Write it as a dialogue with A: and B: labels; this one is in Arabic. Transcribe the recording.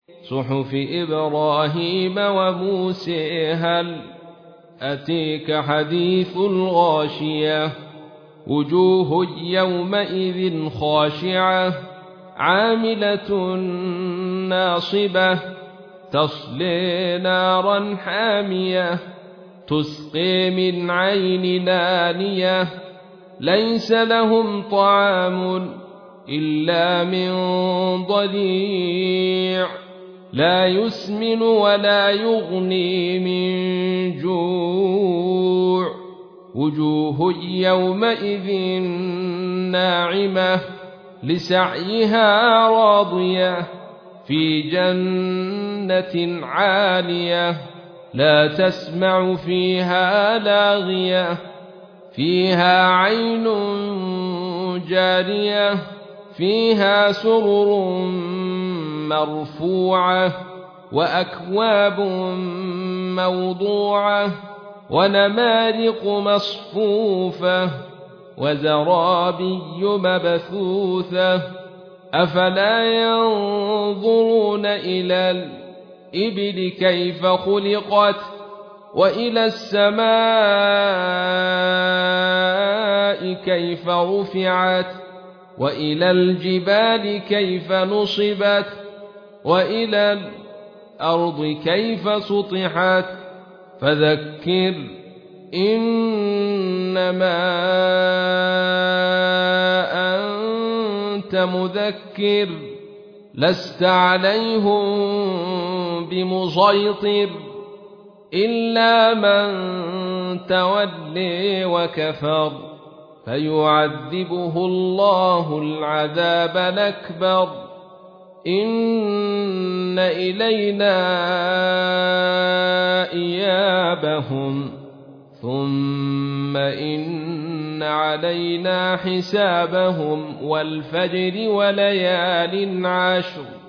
A: صحف إبراهيم وموسى هل أتيك حديث الغاشية وجوه يومئذ خاشعة عاملة ناصبة تصلي نارا حامية تسقي من عين نانية ليس لهم طعام إلا من ضريع لا يسمن ولا يغني من جوع وجوه يومئذ ناعمة لسعيها راضية في جنة عالية لا تسمع فيها لاغية فيها عين جارية فيها سرر مرفوعة وأكواب موضوعة ونمارق مصفوفة وزرابي مبثوثة أفلا ينظرون إلى الإبل كيف خلقت وإلى السماء كيف رفعت وإلى الجبال كيف نصبت وإلى الأرض كيف سطحت فذكر إنما أنت مذكر لست عليهم بمسيطر إلا من تولي وكفر فيعذبه الله العذاب الأكبر إن إلينا إيابهم ثم إن علينا حسابهم والفجر وليال عشر